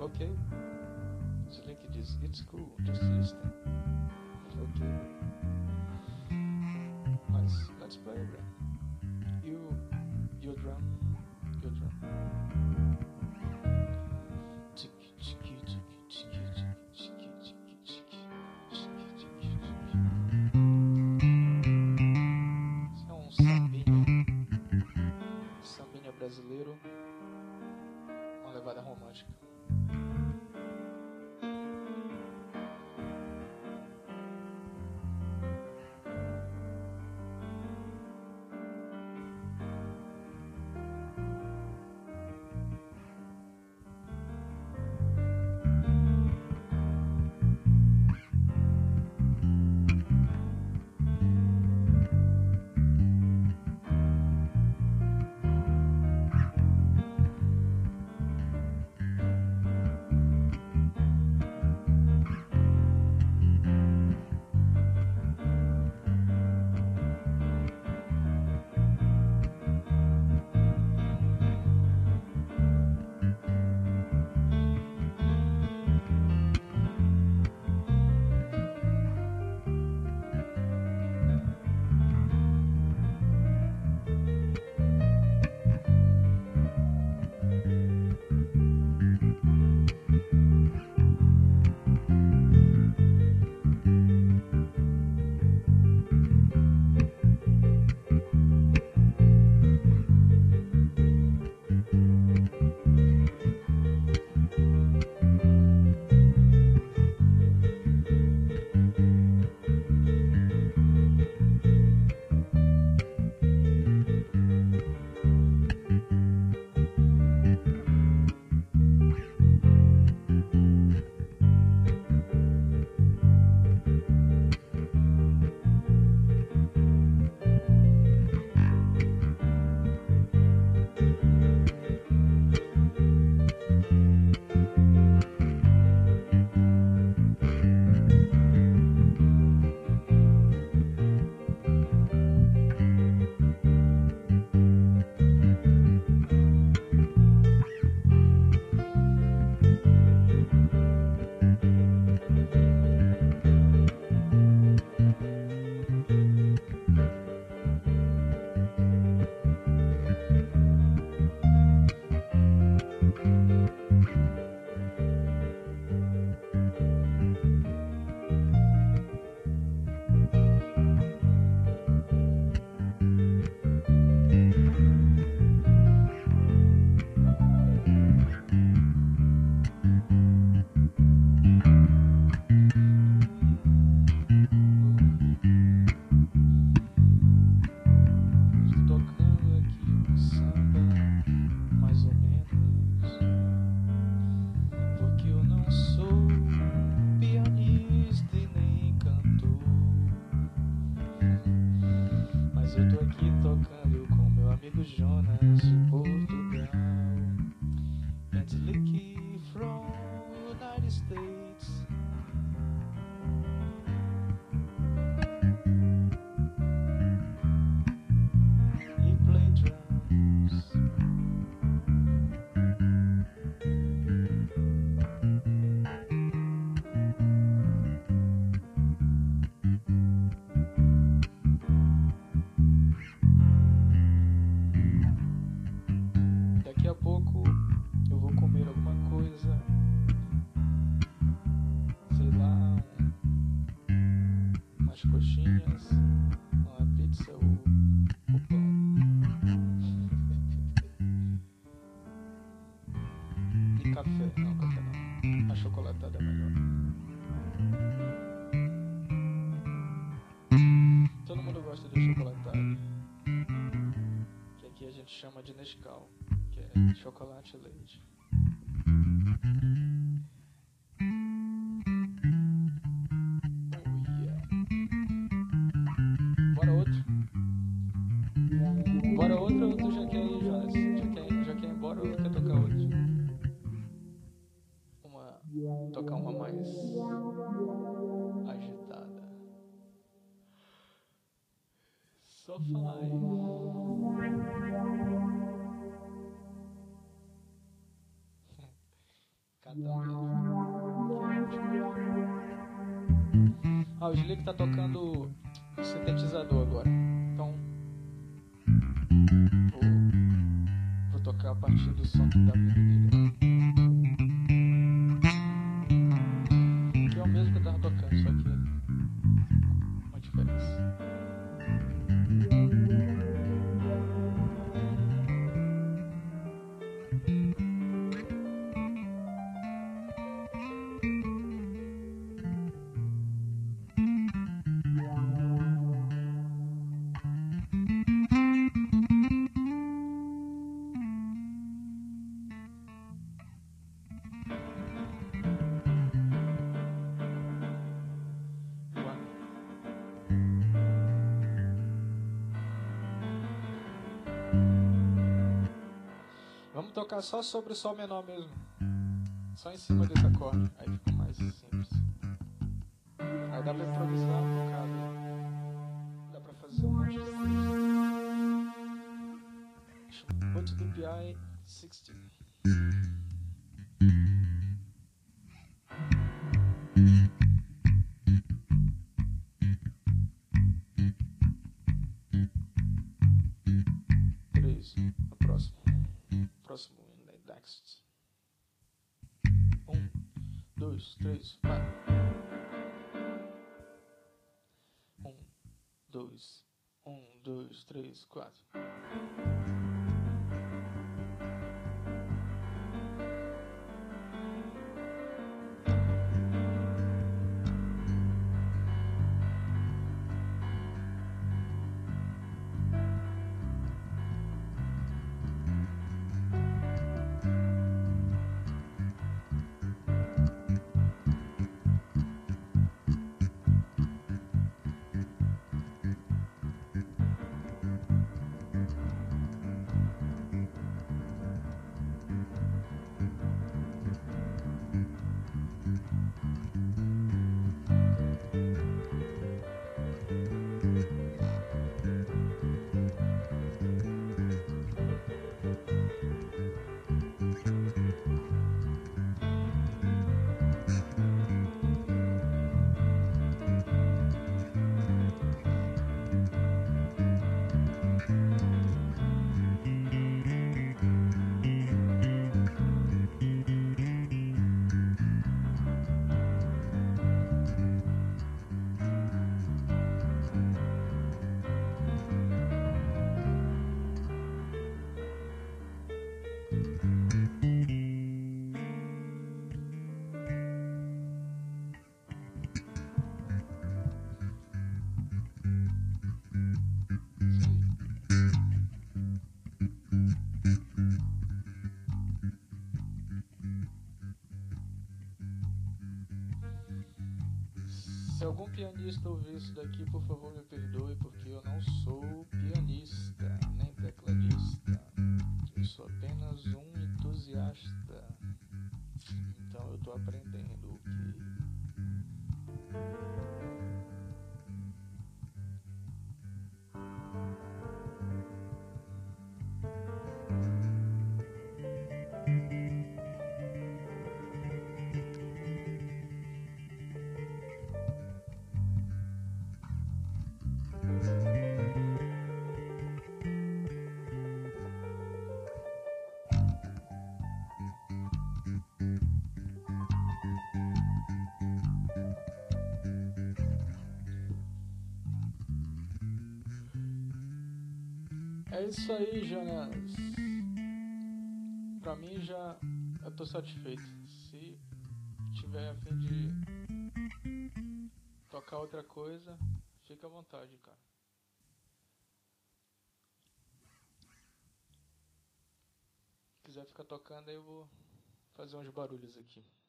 Okay. So Linky just, it's cool, just listen. Okay. Let's play, bro. Your drum. Isso é um sambinha brasileiro, uma levada romântica. Chama de Nescau, que é chocolate e leite. Oh yeah. Bora outro? Bora outro ou tu já quer ir, Jonas? Já quer ir embora ou quer tocar outro? Tocar uma mais agitada. Só falar aí. Cada um Ah, o Slick tá tocando sintetizador agora. Então, vou tocar a partir do som que dá vindo dele. Que é o mesmo que eu tava tocando, só que uma diferença. Vamos tocar só sobre o sol menor mesmo. Só em cima desse acorde. Aí fica mais simples. Aí dá pra improvisar um bocado. Dá pra fazer um monte de coisa. Put DPI 60. No próximo. Próximo next. 1, 2, 3, vai. 1, 2, 1, 2, 3, 4. Se algum pianista ouvir isso daqui, por favor me perdoe, porque eu não sou pianista, nem tecladista. Eu sou apenas um entusiasta. Então eu tô aprendendo o que... É isso aí, Jonas. Pra mim já eu tô satisfeito. Se tiver a fim de tocar outra coisa, fica à vontade, cara. Se quiser ficar tocando, aí eu vou fazer uns barulhos aqui.